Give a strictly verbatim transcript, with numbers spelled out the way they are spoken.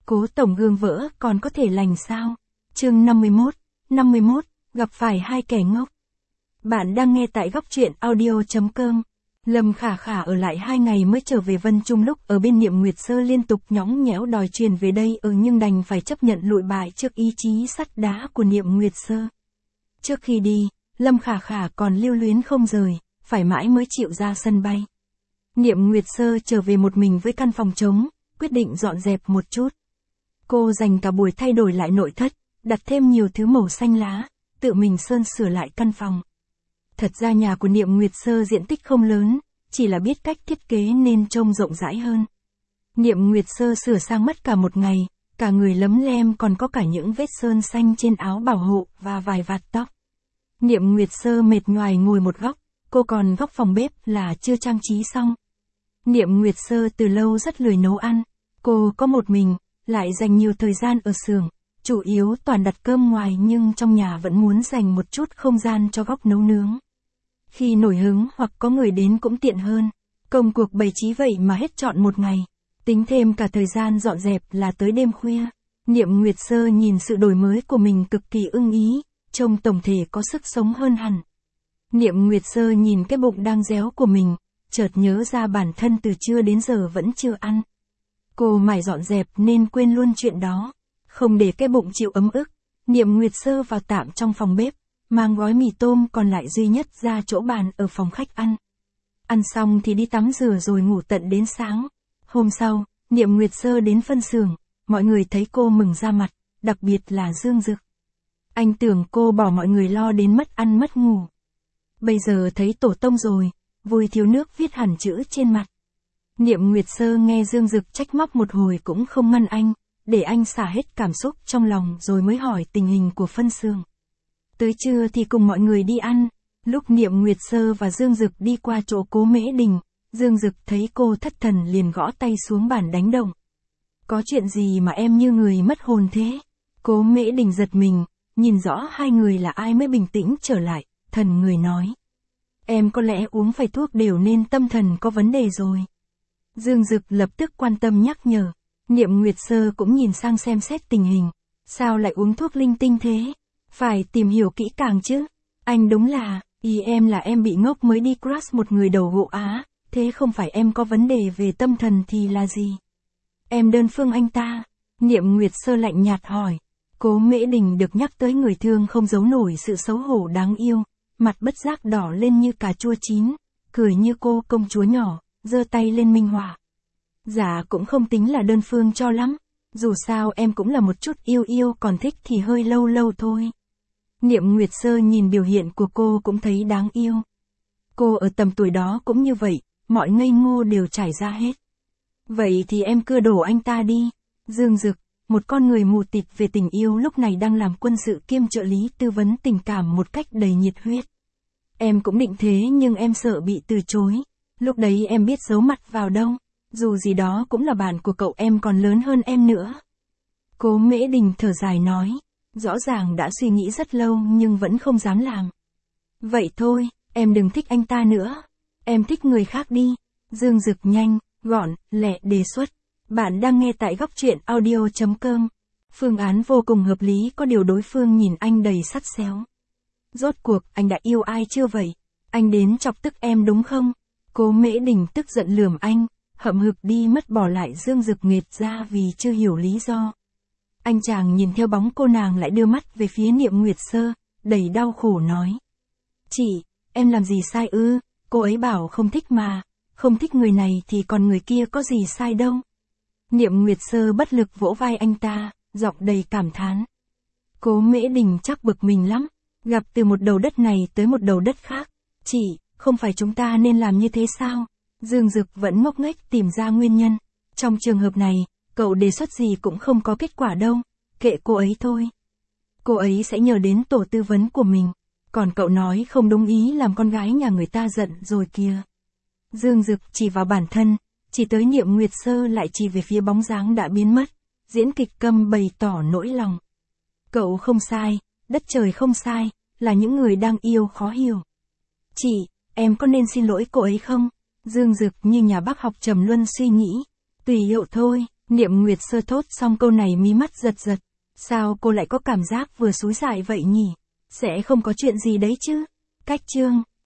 Cố tổng gương vỡ còn có thể lành sao? Chương năm mươi mốt, năm mươi mốt, gặp phải hai kẻ ngốc. Bạn đang nghe tại góc truyện audio chấm com. Lâm Khả Khả ở lại hai ngày mới trở về Vân Trung, lúc ở bên Niệm Nguyệt Sơ liên tục nhõng nhẽo đòi truyền về đây ở nhưng đành phải chấp nhận lụi bại trước ý chí sắt đá của Niệm Nguyệt Sơ. Trước khi đi, Lâm Khả Khả còn lưu luyến không rời, phải mãi mới chịu ra sân bay. Niệm Nguyệt Sơ trở về một mình với căn phòng trống, quyết định dọn dẹp một chút. Cô dành cả buổi thay đổi lại nội thất, đặt thêm nhiều thứ màu xanh lá, tự mình sơn sửa lại căn phòng. Thật ra nhà của Niệm Nguyệt Sơ diện tích không lớn, chỉ là biết cách thiết kế nên trông rộng rãi hơn. Niệm Nguyệt Sơ sửa sang mất cả một ngày, cả người lấm lem còn có cả những vết sơn xanh trên áo bảo hộ và vài vạt tóc. Niệm Nguyệt Sơ mệt nhoài ngồi một góc, cô còn góc phòng bếp là chưa trang trí xong. Niệm Nguyệt Sơ từ lâu rất lười nấu ăn, cô có một mình, lại dành nhiều thời gian ở xưởng, chủ yếu toàn đặt cơm ngoài nhưng trong nhà vẫn muốn dành một chút không gian cho góc nấu nướng. Khi nổi hứng hoặc có người đến cũng tiện hơn, công cuộc bày trí vậy mà hết trọn một ngày, tính thêm cả thời gian dọn dẹp là tới đêm khuya. Niệm Nguyệt Sơ nhìn sự đổi mới của mình cực kỳ ưng ý, trông tổng thể có sức sống hơn hẳn. Niệm Nguyệt Sơ nhìn cái bụng đang réo của mình, chợt nhớ ra bản thân từ trưa đến giờ vẫn chưa ăn. Cô mải dọn dẹp nên quên luôn chuyện đó, không để cái bụng chịu ấm ức. Niệm Nguyệt Sơ vào tạm trong phòng bếp, mang gói mì tôm còn lại duy nhất ra chỗ bàn ở phòng khách ăn. Ăn xong thì đi tắm rửa rồi ngủ tận đến sáng. Hôm sau, Niệm Nguyệt Sơ đến phân xưởng, mọi người thấy cô mừng ra mặt, đặc biệt là Dương Dực. Anh tưởng cô bỏ mọi người lo đến mất ăn mất ngủ. Bây giờ thấy tổ tông rồi, vui thiếu nước viết hẳn chữ trên mặt. Niệm Nguyệt Sơ nghe Dương Dực trách móc một hồi cũng không ngăn anh, để anh xả hết cảm xúc trong lòng rồi mới hỏi tình hình của phân xưởng. Tới trưa thì cùng mọi người đi ăn, lúc Niệm Nguyệt Sơ và Dương Dực đi qua chỗ Cố Mễ Đình, Dương Dực thấy cô thất thần liền gõ tay xuống bàn đánh đồng. Có chuyện gì mà em như người mất hồn thế? Cố Mễ Đình giật mình, nhìn rõ hai người là ai mới bình tĩnh trở lại, thần người nói. Em có lẽ uống phải thuốc đều nên tâm thần có vấn đề rồi. Dương Dực lập tức quan tâm nhắc nhở. Niệm Nguyệt Sơ cũng nhìn sang xem xét tình hình. Sao lại uống thuốc linh tinh thế? Phải tìm hiểu kỹ càng chứ. Anh đúng là, ý em là em bị ngốc mới đi crush một người đầu gỗ Á, thế không phải em có vấn đề về tâm thần thì là gì? Em đơn phương anh ta. Niệm Nguyệt Sơ lạnh nhạt hỏi. Cố Mễ Đình được nhắc tới người thương không giấu nổi sự xấu hổ đáng yêu, mặt bất giác đỏ lên như cà chua chín, cười như cô công chúa nhỏ, giơ tay lên minh họa. Dạ cũng không tính là đơn phương cho lắm, dù sao em cũng là một chút yêu yêu, còn thích thì hơi lâu lâu thôi. Niệm Nguyệt Sơ nhìn biểu hiện của cô cũng thấy đáng yêu. Cô ở tầm tuổi đó cũng như vậy, mọi ngây ngô đều trải ra hết. Vậy thì em cưa đổ anh ta đi. Dương Dực, một con người mù tịt về tình yêu lúc này đang làm quân sự kiêm trợ lý tư vấn tình cảm một cách đầy nhiệt huyết. Em cũng định thế nhưng em sợ bị từ chối. Lúc đấy em biết giấu mặt vào đâu. Dù gì đó cũng là bạn của cậu, em còn lớn hơn em nữa. Cố Mễ Đình thở dài nói. Rõ ràng đã suy nghĩ rất lâu nhưng vẫn không dám làm. Vậy thôi, em đừng thích anh ta nữa. Em thích người khác đi. Dương Dực nhanh, gọn, lẹ đề xuất. Bạn đang nghe tại góc truyện audio chấm com. Phương án vô cùng hợp lý, có điều đối phương nhìn anh đầy sắt xéo. Rốt cuộc anh đã yêu ai chưa vậy? Anh đến chọc tức em đúng không? Cố Mễ Đình tức giận lườm anh, hậm hực đi mất, bỏ lại Dương Dực nghệt ra vì chưa hiểu lý do. Anh chàng nhìn theo bóng cô nàng lại đưa mắt về phía Niệm Nguyệt Sơ, đầy đau khổ nói. Chị, em làm gì sai ư? Cô ấy bảo không thích mà, không thích người này thì còn người kia có gì sai đâu. Niệm Nguyệt Sơ bất lực vỗ vai anh ta, giọng đầy cảm thán. Cố Mễ Đình chắc bực mình lắm, gặp từ một đầu đất này tới một đầu đất khác. Chị, không phải chúng ta nên làm như thế sao? Dương Dực vẫn ngốc nghếch tìm ra nguyên nhân. Trong trường hợp này, cậu đề xuất gì cũng không có kết quả đâu, kệ cô ấy thôi. Cô ấy sẽ nhờ đến tổ tư vấn của mình, còn cậu nói không đúng ý làm con gái nhà người ta giận rồi kìa. Dương Dực chỉ vào bản thân, chỉ tới Niệm Nguyệt Sơ lại chỉ về phía bóng dáng đã biến mất, diễn kịch câm bày tỏ nỗi lòng. Cậu không sai, đất trời không sai, là những người đang yêu khó hiểu. Chị, em có nên xin lỗi cô ấy không? Dương Dực như nhà bác học trầm luân suy nghĩ. Tùy hiệu thôi, Niệm Nguyệt sơ thốt xong câu này mí mắt giật giật. Sao cô lại có cảm giác vừa xúi dại vậy nhỉ? Sẽ không có chuyện gì đấy chứ? Cách chương.